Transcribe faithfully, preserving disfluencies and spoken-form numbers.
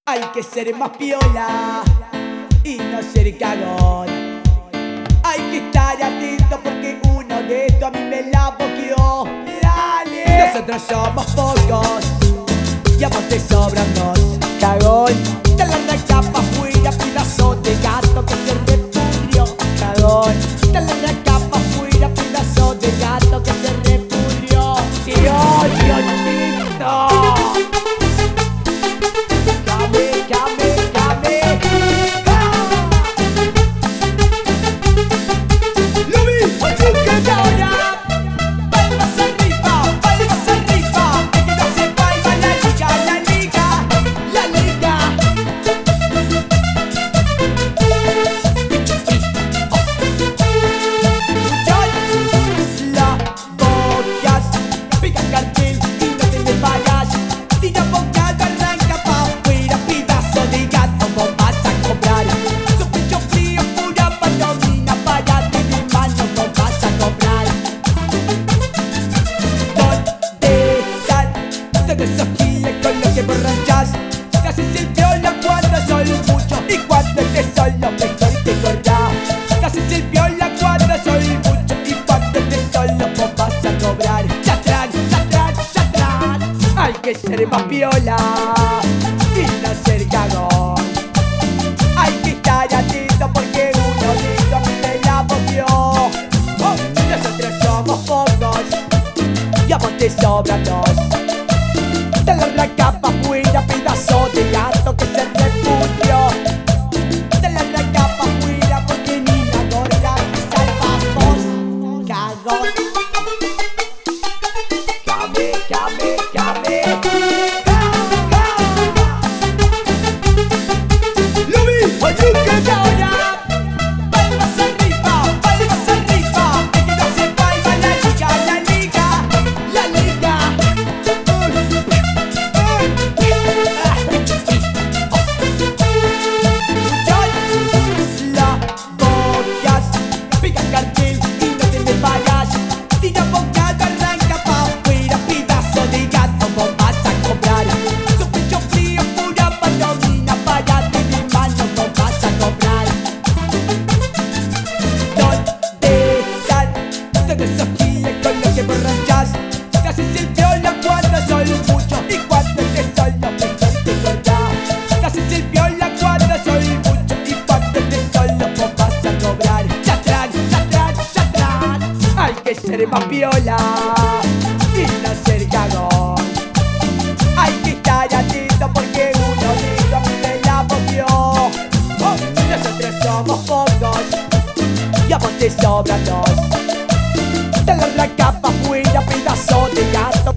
Hay que ser más piola y no ser cagón. Hay que estar atento porque uno de estos a mí me la boqueó. Dale. Nosotros somos pocos y a vos te sobran dos. Cagón, te la arranca pa' afuera, pedazo de gato que se repudrió. Cagón, te la arranca pa' afuera, pedazo de gato que se repudrió. Dios, Diosito. Esos giles con los que borrachas, te haces el piola cuando son muchos y cuando te son los mejor te corrás. Te haces el piola cuando son muchos y cuando te son los vos vas a cobrar. Chatrán, chatrán, chatrán. Hay que ser más piola y no ser cagón. Hay que estar atento porque uno de estos a mí me la boqueó. Oh, nosotros somos pocos y a vos te sobran dos. Te la arranca pa' afuera, pedazo de gato que se refugió. Te la arranca pa' afuera porque ni la gorda que salvamos. Cagón. Came, came, came. Lo vi, ayúdame ahora. Palmas arriba, palmas arriba. El que no se palma la liga, la liga, la liga. Esos giles con los que borrachas, te haces el piola cuando son muchos y cuando te son los mejor te corrás. Te haces el piola cuando son muchos y cuando te son los vos vas a cobrar. Chatrán, chatrán, chatrán. Hay que ser más piola y no ser cagón. Hay que estar atento porque uno de estos a mí me la boqueó. Oh, nosotros somos pocos y a vos te sobran dos. Te la arranca pa' afuera, pedazo de gato